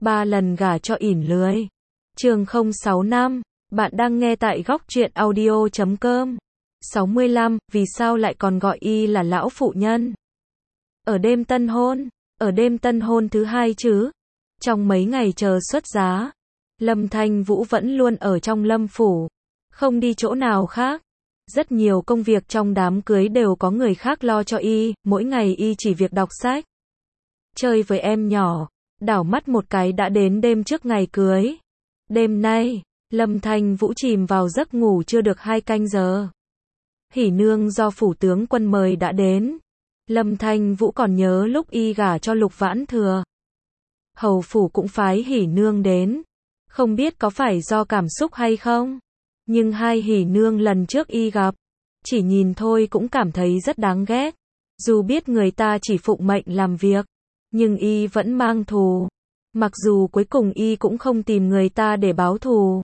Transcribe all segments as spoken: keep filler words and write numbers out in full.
ba lần gả cho ỉn lười. Chương không sáu năm, bạn đang nghe tại góc truyện audio chấm com. sáu mươi lăm, vì sao lại còn gọi y là lão phụ nhân? Ở đêm tân hôn, ở đêm tân hôn thứ hai chứ. Trong mấy ngày chờ xuất giá, Lâm Thanh Vũ vẫn luôn ở trong Lâm phủ, không đi chỗ nào khác. Rất nhiều công việc trong đám cưới đều có người khác lo cho y, mỗi ngày y chỉ việc đọc sách, chơi với em nhỏ, đảo mắt một cái đã đến đêm trước ngày cưới. Đêm nay, Lâm Thanh Vũ chìm vào giấc ngủ chưa được hai canh giờ. Hỉ nương do phủ tướng quân mời đã đến. Lâm Thanh Vũ còn nhớ lúc y gả cho Lục Vãn Thừa, hầu phủ cũng phái hỉ nương đến. Không biết có phải do cảm xúc hay không, nhưng hai hỉ nương lần trước y gặp, chỉ nhìn thôi cũng cảm thấy rất đáng ghét. Dù biết người ta chỉ phụng mệnh làm việc, nhưng y vẫn mang thù. Mặc dù cuối cùng y cũng không tìm người ta để báo thù.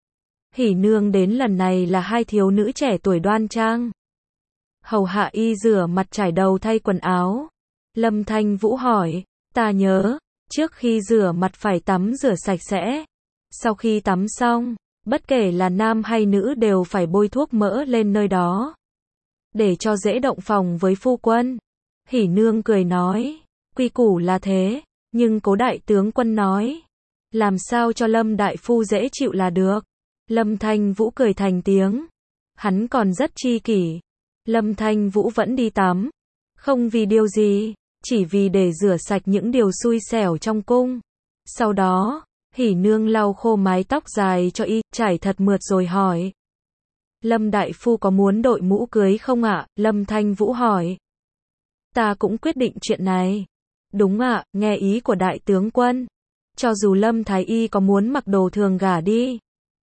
Hỉ nương đến lần này là hai thiếu nữ trẻ tuổi đoan trang, hầu hạ y rửa mặt trải đầu thay quần áo. Lâm Thanh Vũ hỏi, ta nhớ, trước khi rửa mặt phải tắm rửa sạch sẽ. Sau khi tắm xong, bất kể là nam hay nữ đều phải bôi thuốc mỡ lên nơi đó, để cho dễ động phòng với phu quân. Hỉ nương cười nói, quy củ là thế, nhưng cố đại tướng quân nói, làm sao cho Lâm đại phu dễ chịu là được. Lâm Thanh Vũ cười thành tiếng, hắn còn rất chi kỷ. Lâm Thanh Vũ vẫn đi tắm, không vì điều gì, chỉ vì để rửa sạch những điều xui xẻo trong cung. Sau đó, hỉ nương lau khô mái tóc dài cho y, trải thật mượt rồi hỏi, Lâm đại phu có muốn đội mũ cưới không ạ? Lâm Thanh Vũ hỏi, ta cũng quyết định chuyện này. Đúng ạ, nghe ý của đại tướng quân. Cho dù Lâm thái y có muốn mặc đồ thường gả đi,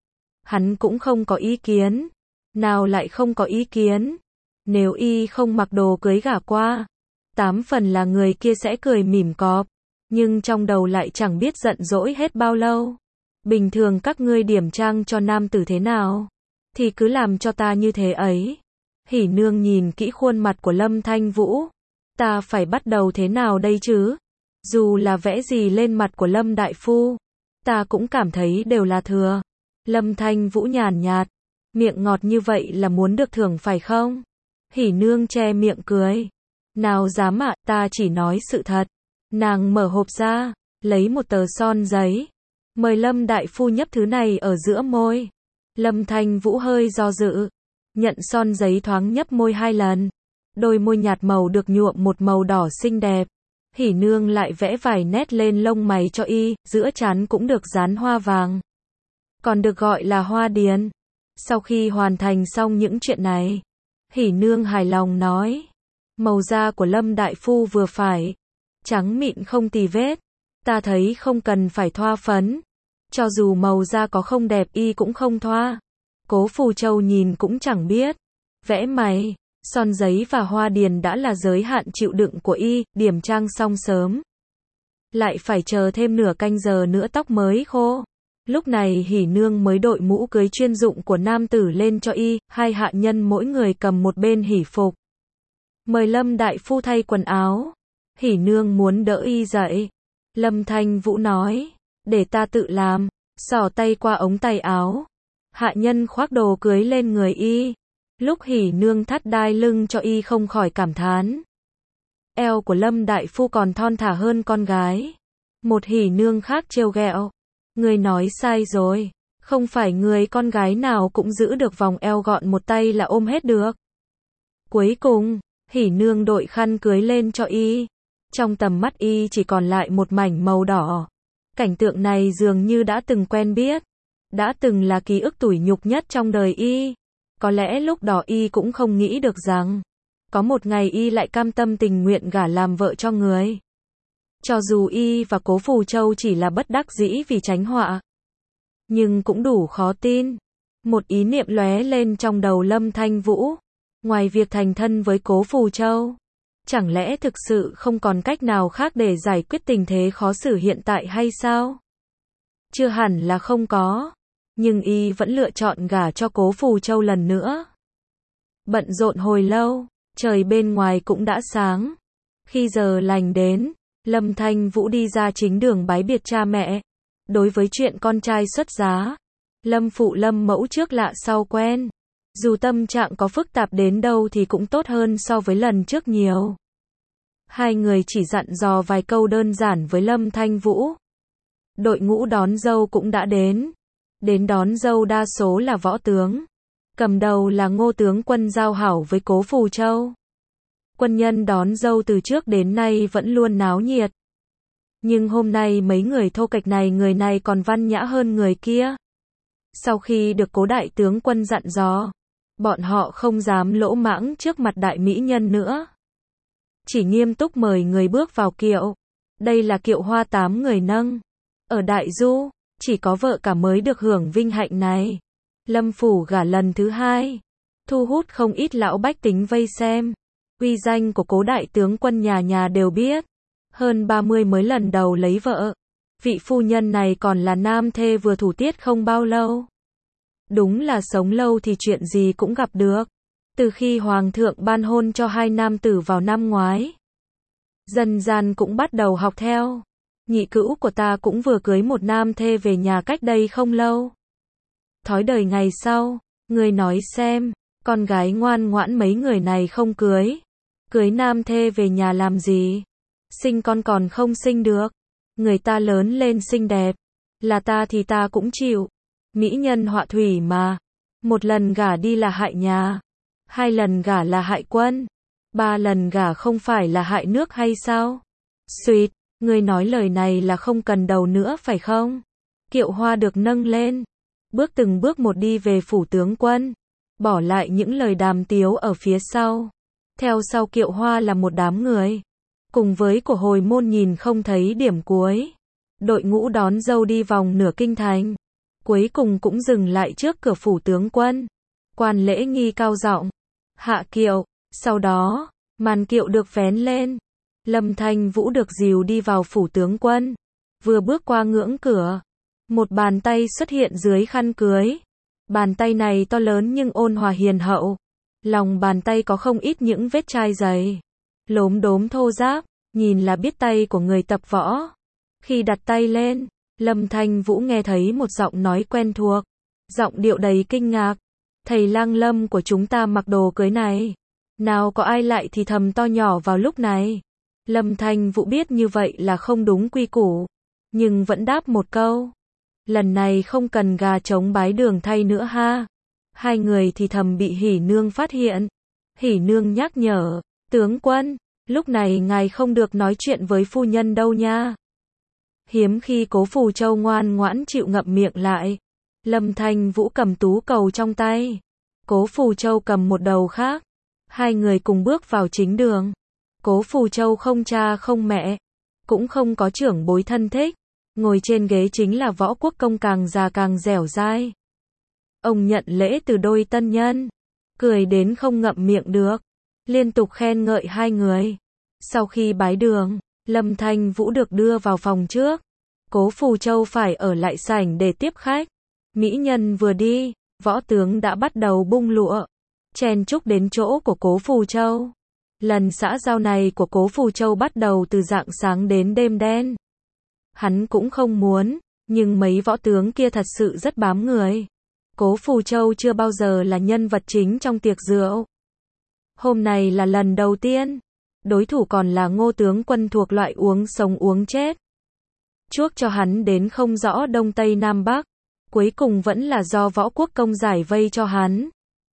hắn cũng không có ý kiến. Nào lại không có ý kiến? Nếu y không mặc đồ cưới gả qua, tám phần là người kia sẽ cười mỉm cọp, nhưng trong đầu lại chẳng biết giận dỗi hết bao lâu. Bình thường các ngươi điểm trang cho nam tử thế nào, thì cứ làm cho ta như thế ấy. Hỉ nương nhìn kỹ khuôn mặt của Lâm Thanh Vũ. Ta phải bắt đầu thế nào đây chứ? Dù là vẽ gì lên mặt của Lâm đại phu, ta cũng cảm thấy đều là thừa. Lâm Thanh Vũ nhàn nhạt, miệng ngọt như vậy là muốn được thưởng phải không? Hỉ nương che miệng cười, nào dám ạ, ta chỉ nói sự thật. Nàng mở hộp ra, lấy một tờ son giấy, mời Lâm đại phu nhấp thứ này ở giữa môi. Lâm Thanh Vũ hơi do dự, nhận son giấy thoáng nhấp môi hai lần. Đôi môi nhạt màu được nhuộm một màu đỏ xinh đẹp. Hỉ nương lại vẽ vài nét lên lông mày cho y, giữa trán cũng được dán hoa vàng, còn được gọi là hoa điền. Sau khi hoàn thành xong những chuyện này, hỉ nương hài lòng nói, màu da của Lâm đại phu vừa phải, trắng mịn không tì vết, ta thấy không cần phải thoa phấn. Cho dù màu da có không đẹp y cũng không thoa. Cố Phù Châu nhìn cũng chẳng biết. Vẽ mày, son giấy và hoa điền đã là giới hạn chịu đựng của y. Điểm trang xong sớm, lại phải chờ thêm nửa canh giờ nữa tóc mới khô. Lúc này hỉ nương mới đội mũ cưới chuyên dụng của nam tử lên cho y. Hai hạ nhân mỗi người cầm một bên hỉ phục, mời Lâm đại phu thay quần áo. Hỉ nương muốn đỡ y dậy. Lâm Thanh Vũ nói, để ta tự làm. Xỏ tay qua ống tay áo, hạ nhân khoác đồ cưới lên người y. Lúc hỉ nương thắt đai lưng cho y không khỏi cảm thán, eo của Lâm đại phu còn thon thả hơn con gái. Một hỉ nương khác trêu ghẹo, người nói sai rồi, không phải người con gái nào cũng giữ được vòng eo gọn một tay là ôm hết được. Cuối cùng, hỉ nương đội khăn cưới lên cho y. Trong tầm mắt y chỉ còn lại một mảnh màu đỏ. Cảnh tượng này dường như đã từng quen biết, đã từng là ký ức tủi nhục nhất trong đời y. Có lẽ lúc đó y cũng không nghĩ được rằng, có một ngày y lại cam tâm tình nguyện gả làm vợ cho người. Cho dù y và Cố Phù Châu chỉ là bất đắc dĩ vì tránh họa, nhưng cũng đủ khó tin. Một ý niệm lóe lên trong đầu Lâm Thanh Vũ, ngoài việc thành thân với Cố Phù Châu, chẳng lẽ thực sự không còn cách nào khác để giải quyết tình thế khó xử hiện tại hay sao? Chưa hẳn là không có, nhưng y vẫn lựa chọn gả cho Cố Phù Châu lần nữa. Bận rộn hồi lâu, trời bên ngoài cũng đã sáng. Khi giờ lành đến, Lâm Thanh Vũ đi ra chính đường bái biệt cha mẹ. Đối với chuyện con trai xuất giá, Lâm phụ Lâm mẫu trước lạ sau quen. Dù tâm trạng có phức tạp đến đâu thì cũng tốt hơn so với lần trước nhiều. Hai người chỉ dặn dò vài câu đơn giản với Lâm Thanh Vũ. Đội ngũ đón dâu cũng đã đến. Đến đón dâu đa số là võ tướng. Cầm đầu là Ngô tướng quân giao hảo với Cố Phù Châu. Quân nhân đón dâu từ trước đến nay vẫn luôn náo nhiệt. Nhưng hôm nay mấy người thô kệch này người này còn văn nhã hơn người kia. Sau khi được Cố đại tướng quân dặn dò, bọn họ không dám lỗ mãng trước mặt đại mỹ nhân nữa. Chỉ nghiêm túc mời người bước vào kiệu. Đây là kiệu hoa tám người nâng. Ở Đại Du, chỉ có vợ cả mới được hưởng vinh hạnh này. Lâm phủ gả lần thứ hai, thu hút không ít lão bách tính vây xem. Uy danh của Cố đại tướng quân nhà nhà đều biết. Hơn ba mươi mới lần đầu lấy vợ. Vị phu nhân này còn là nam thê vừa thủ tiết không bao lâu. Đúng là sống lâu thì chuyện gì cũng gặp được. Từ khi Hoàng thượng ban hôn cho hai nam tử vào năm ngoái, dần dần cũng bắt đầu học theo. Nhị cữu của ta cũng vừa cưới một nam thê về nhà cách đây không lâu. Thói đời ngày sau, người nói xem, con gái ngoan ngoãn mấy người này không cưới. Cưới nam thê về nhà làm gì? Sinh con còn không sinh được. Người ta lớn lên xinh đẹp. Là ta thì ta cũng chịu. Mỹ nhân họa thủy mà. Một lần gả đi là hại nhà. Hai lần gả là hại quân. Ba lần gả không phải là hại nước hay sao? Xuyệt, người nói lời này là không cần đầu nữa phải không? Kiệu hoa được nâng lên. Bước từng bước một đi về phủ tướng quân. Bỏ lại những lời đàm tiếu ở phía sau. Theo sau kiệu hoa là một đám người. Cùng với của hồi môn nhìn không thấy điểm cuối. Đội ngũ đón dâu đi vòng nửa kinh thành. Cuối cùng cũng dừng lại trước cửa phủ tướng quân. Quan lễ nghi cao giọng hạ kiệu. Sau đó, màn kiệu được vén lên. Lâm Thanh Vũ được dìu đi vào phủ tướng quân. Vừa bước qua ngưỡng cửa, một bàn tay xuất hiện dưới khăn cưới. Bàn tay này to lớn nhưng ôn hòa hiền hậu. Lòng bàn tay có không ít những vết chai dày, lốm đốm thô ráp, nhìn là biết tay của người tập võ. Khi đặt tay lên, Lâm Thanh Vũ nghe thấy một giọng nói quen thuộc, giọng điệu đầy kinh ngạc. Thầy lang Lâm của chúng ta mặc đồ cưới này. Nào có ai lại thì thầm to nhỏ vào lúc này. Lâm Thanh Vũ biết như vậy là không đúng quy củ, nhưng vẫn đáp một câu. Lần này không cần gà trống bái đường thay nữa ha. Hai người thì thầm bị Hỉ Nương phát hiện. Hỉ Nương nhắc nhở, tướng quân, lúc này ngài không được nói chuyện với phu nhân đâu nha. Hiếm khi Cố Phù Châu ngoan ngoãn chịu ngậm miệng lại. Lâm Thanh Vũ cầm tú cầu trong tay. Cố Phù Châu cầm một đầu khác. Hai người cùng bước vào chính đường. Cố Phù Châu không cha không mẹ, cũng không có trưởng bối thân thích. Ngồi trên ghế chính là Võ Quốc Công càng già càng dẻo dai. Ông nhận lễ từ đôi tân nhân, cười đến không ngậm miệng được, liên tục khen ngợi hai người. Sau khi bái đường, Lâm Thanh Vũ được đưa vào phòng trước. Cố Phù Châu phải ở lại sảnh để tiếp khách. Mỹ nhân vừa đi, võ tướng đã bắt đầu bung lụa, chen chúc đến chỗ của Cố Phù Châu. Lần xã giao này của Cố Phù Châu bắt đầu từ rạng sáng đến đêm đen. Hắn cũng không muốn, nhưng mấy võ tướng kia thật sự rất bám người. Cố Phù Châu chưa bao giờ là nhân vật chính trong tiệc rượu. Hôm nay là lần đầu tiên. Đối thủ còn là Ngô tướng quân thuộc loại uống sống uống chết. Chuốc cho hắn đến không rõ Đông Tây Nam Bắc. Cuối cùng vẫn là do Võ Quốc Công giải vây cho hắn.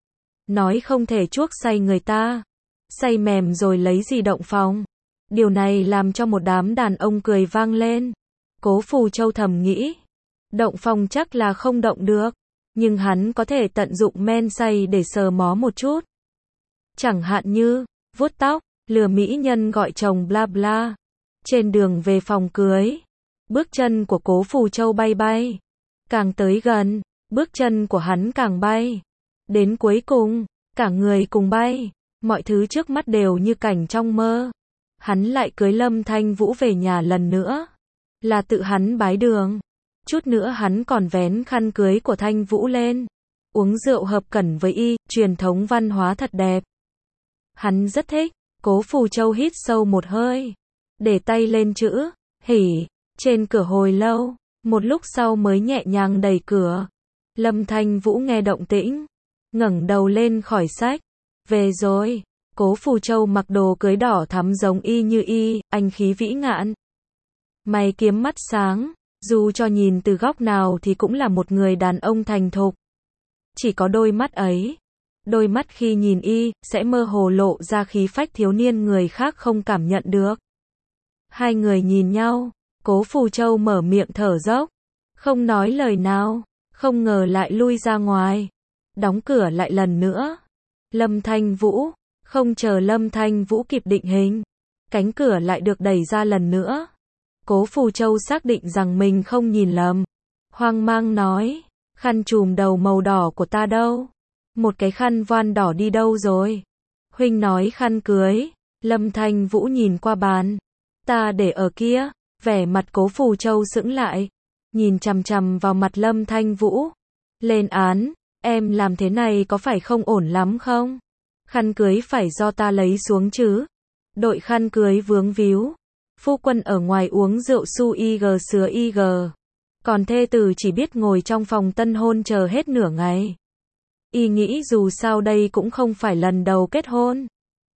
Nói không thể chuốc say người ta. Say mềm rồi lấy gì động phòng. Điều này làm cho một đám đàn ông cười vang lên. Cố Phù Châu thầm nghĩ. Động phòng chắc là không động được. Nhưng hắn có thể tận dụng men say để sờ mó một chút. Chẳng hạn như, vuốt tóc, lừa mỹ nhân gọi chồng bla bla. Trên đường về phòng cưới, bước chân của Cố Phù Châu bay bay. Càng tới gần, bước chân của hắn càng bay. Đến cuối cùng, cả người cùng bay. Mọi thứ trước mắt đều như cảnh trong mơ. Hắn lại cưới Lâm Thanh Vũ về nhà lần nữa. Là tự hắn bái đường. Chút nữa hắn còn vén khăn cưới của Thanh Vũ lên. Uống rượu hợp cẩn với y, truyền thống văn hóa thật đẹp. Hắn rất thích. Cố Phù Châu hít sâu một hơi. để tay lên chữ hỉ trên cửa hồi lâu, một lúc sau mới nhẹ nhàng đẩy cửa. Lâm Thanh Vũ nghe động tĩnh, ngẩng đầu lên khỏi sách. Về rồi. Cố Phù Châu mặc đồ cưới đỏ thắm giống y như y, anh khí vĩ ngạn. Mày kiếm mắt sáng, dù cho nhìn từ góc nào thì cũng là một người đàn ông thành thục. Chỉ có đôi mắt ấy, đôi mắt khi nhìn y, sẽ mơ hồ lộ ra khí phách thiếu niên người khác không cảm nhận được. Hai người nhìn nhau, Cố Phù Châu mở miệng thở dốc, không nói lời nào, không ngờ lại lui ra ngoài, đóng cửa lại lần nữa. Lâm Thanh Vũ, không chờ Lâm Thanh Vũ kịp định hình, cánh cửa lại được đẩy ra lần nữa. Cố Phù Châu xác định rằng mình không nhìn lầm, hoang mang nói, khăn trùm đầu màu đỏ của ta đâu? Một cái khăn voan đỏ đi đâu rồi? Huynh nói khăn cưới. Lâm Thanh Vũ nhìn qua bàn, ta để ở kia. Vẻ mặt Cố Phù Châu sững lại, nhìn chằm chằm vào mặt Lâm Thanh Vũ. Lên án, em làm thế này có phải không ổn lắm không? Khăn cưới phải do ta lấy xuống chứ. Đội khăn cưới vướng víu. Phu quân ở ngoài uống rượu su ig sứa ig. Còn thê tử chỉ biết ngồi trong phòng tân hôn chờ hết nửa ngày. Y nghĩ dù sao đây cũng không phải lần đầu kết hôn.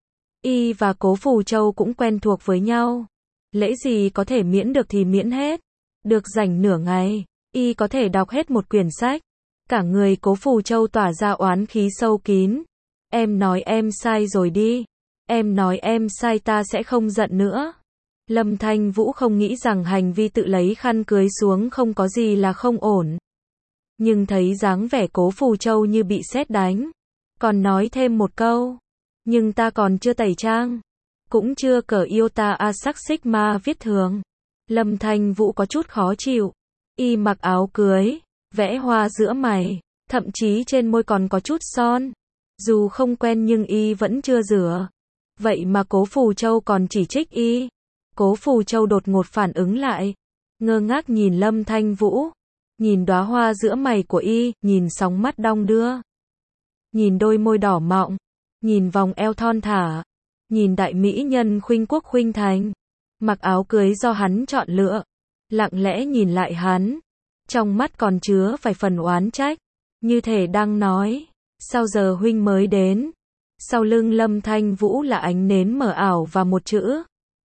Y và Cố Phù Châu cũng quen thuộc với nhau. Lễ gì có thể miễn được thì miễn hết. Được rảnh nửa ngày, Y có thể đọc hết một quyển sách. Cả người Cố Phù Châu tỏa ra oán khí sâu kín. Em nói em sai rồi đi. Em nói em sai ta sẽ không giận nữa. Lâm Thanh Vũ không nghĩ rằng hành vi tự lấy khăn cưới xuống không có gì là không ổn. Nhưng thấy dáng vẻ Cố Phù Châu như bị sét đánh. Còn nói thêm một câu. Nhưng ta còn chưa tẩy trang. Cũng chưa cờ yêu ta a sắc xích ma viết thường. Lâm Thanh Vũ có chút khó chịu. Y mặc áo cưới, vẽ hoa giữa mày, thậm chí trên môi còn có chút son. Dù không quen nhưng Y vẫn chưa rửa. Vậy mà Cố Phù Châu còn chỉ trích Y. Cố Phù Châu đột ngột phản ứng lại, ngơ ngác nhìn Lâm Thanh Vũ, nhìn đóa hoa giữa mày của Y, nhìn sóng mắt đong đưa, nhìn đôi môi đỏ mọng, nhìn vòng eo thon thả, nhìn đại mỹ nhân khuynh quốc khuynh thành, mặc áo cưới do hắn chọn lựa, lặng lẽ nhìn lại hắn, trong mắt còn chứa vài phần oán trách, như thể đang nói, sao giờ huynh mới đến? Sau lưng Lâm Thanh Vũ là ánh nến mờ ảo và một chữ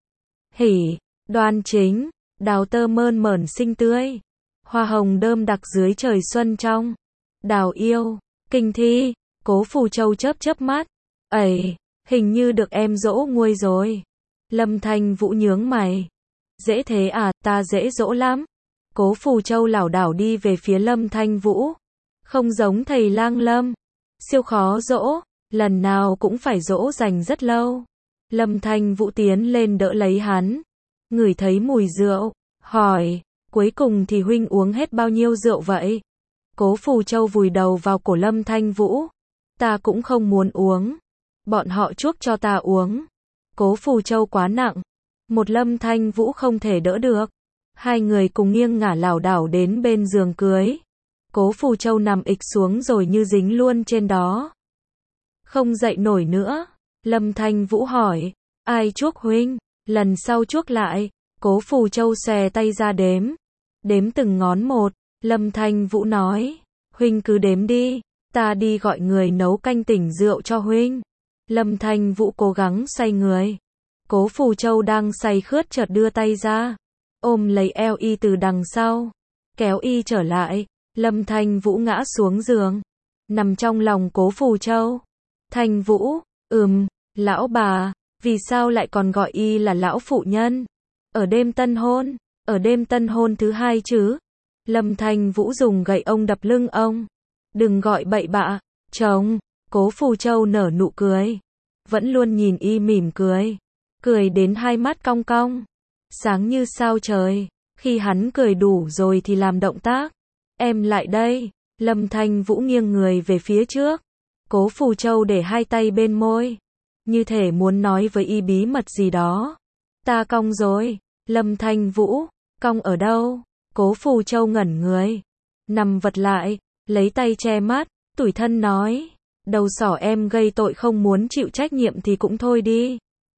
hỉ. Đoan chính, đào tơ mơn mởn xinh tươi, hoa hồng đơm đặc dưới trời xuân trong. Đào yêu, kinh thi. Cố Phù Châu chớp chớp mắt. Ẩy, hình như được em dỗ nguôi rồi. Lâm Thanh Vũ nhướng mày. Dễ thế à, ta dễ dỗ lắm. Cố Phù Châu lảo đảo đi về phía Lâm Thanh Vũ. Không giống thầy lang Lâm. Siêu khó dỗ, lần nào cũng phải dỗ dành rất lâu. Lâm Thanh Vũ tiến lên đỡ lấy hắn. Ngửi thấy mùi rượu, hỏi, cuối cùng thì huynh uống hết bao nhiêu rượu vậy? Cố Phù Châu vùi đầu vào cổ Lâm Thanh Vũ. Ta cũng không muốn uống. Bọn họ chuốc cho ta uống. Cố Phù Châu quá nặng. Một Lâm Thanh Vũ không thể đỡ được. Hai người cùng nghiêng ngả lảo đảo đến bên giường cưới. Cố Phù Châu nằm ịch xuống rồi như dính luôn trên đó. Không dậy nổi nữa. Lâm Thanh Vũ hỏi, ai chuốc huynh? Lần sau chuốc lại. Cố Phù Châu xòe tay ra đếm. Đếm từng ngón một. Lâm Thanh Vũ nói, huynh cứ đếm đi. Ta đi gọi người nấu canh tỉnh rượu cho huynh. Lâm Thanh Vũ cố gắng xoay người. Cố Phù Châu đang say khướt chợt đưa tay ra. Ôm lấy eo Y từ đằng sau. Kéo Y trở lại. Lâm Thanh Vũ ngã xuống giường. Nằm trong lòng Cố Phù Châu. Thanh Vũ, ừm, lão bà, vì sao lại còn gọi Y là lão phụ nhân? Ở đêm tân hôn, ở đêm tân hôn thứ hai chứ? Lâm Thanh Vũ dùng gậy ông đập lưng ông. Đừng gọi bậy bạ, chồng. Cố Phù Châu nở nụ cười. Vẫn luôn nhìn Y mỉm cười. Cười đến hai mắt cong cong. Sáng như sao trời. Khi hắn cười đủ rồi thì làm động tác. Em lại đây. Lâm Thanh Vũ nghiêng người về phía trước. Cố Phù Châu để hai tay bên môi. Như thể muốn nói với Y bí mật gì đó. Ta cong rồi. Lâm Thanh Vũ, cong ở đâu? Cố Phù Châu ngẩn người. Nằm vật lại, lấy tay che mắt, tủi thân nói. Đầu sỏ em gây tội không muốn chịu trách nhiệm thì cũng thôi đi.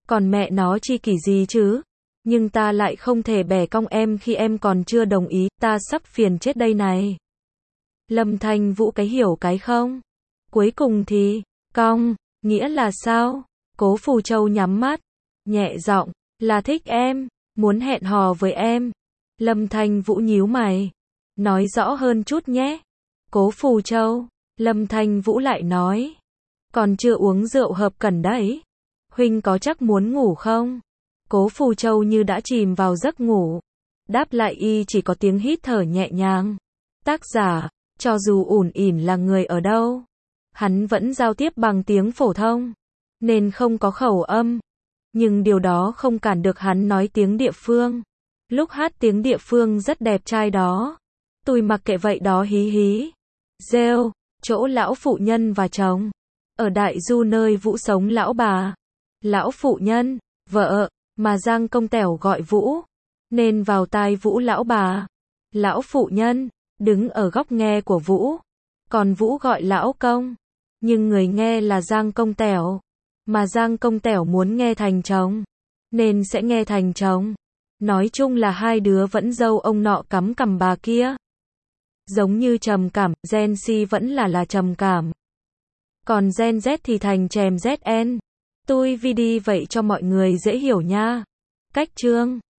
Còn mẹ nó chi kỷ gì chứ? Nhưng ta lại không thể bẻ cong em khi em còn chưa đồng ý, ta sắp phiền chết đây này. Lâm Thanh Vũ cái hiểu cái không? Cuối cùng thì, cong, nghĩa là sao? Cố Phù Châu nhắm mắt, nhẹ giọng, là thích em, muốn hẹn hò với em. Lâm Thanh Vũ nhíu mày, nói rõ hơn chút nhé. Cố Phù Châu, Lâm Thanh Vũ lại nói, còn chưa uống rượu hợp cẩn đấy. Huynh có chắc muốn ngủ không? Cố Phù Châu như đã chìm vào giấc ngủ. Đáp lại y chỉ có tiếng hít thở nhẹ nhàng. Tác giả, cho dù ủn ỉn là người ở đâu, hắn vẫn giao tiếp bằng tiếng phổ thông, nên không có khẩu âm. Nhưng điều đó không cản được hắn nói tiếng địa phương. Lúc hát tiếng địa phương rất đẹp trai đó. Tôi mặc kệ vậy đó hí hí. Rêu, chỗ lão phụ nhân và chồng. Ở Đại Du nơi Vũ sống lão bà. Lão phụ nhân, vợ, mà Giang Công Tẻo gọi Vũ. Nên vào tai Vũ lão bà. Lão phụ nhân, đứng ở góc nghe của Vũ. Còn Vũ gọi lão công. Nhưng người nghe là Giang Công Tẻo. Mà Giang Công Tẻo muốn nghe thành chồng. Nên sẽ nghe thành chồng. Nói chung là hai đứa vẫn dâu ông nọ cắm cằm bà kia. Giống như trầm cảm, Gen Z vẫn là là trầm cảm. Còn Gen Z thì thành chèm zét en. Tôi vi đi vậy cho mọi người dễ hiểu nha. Cách chương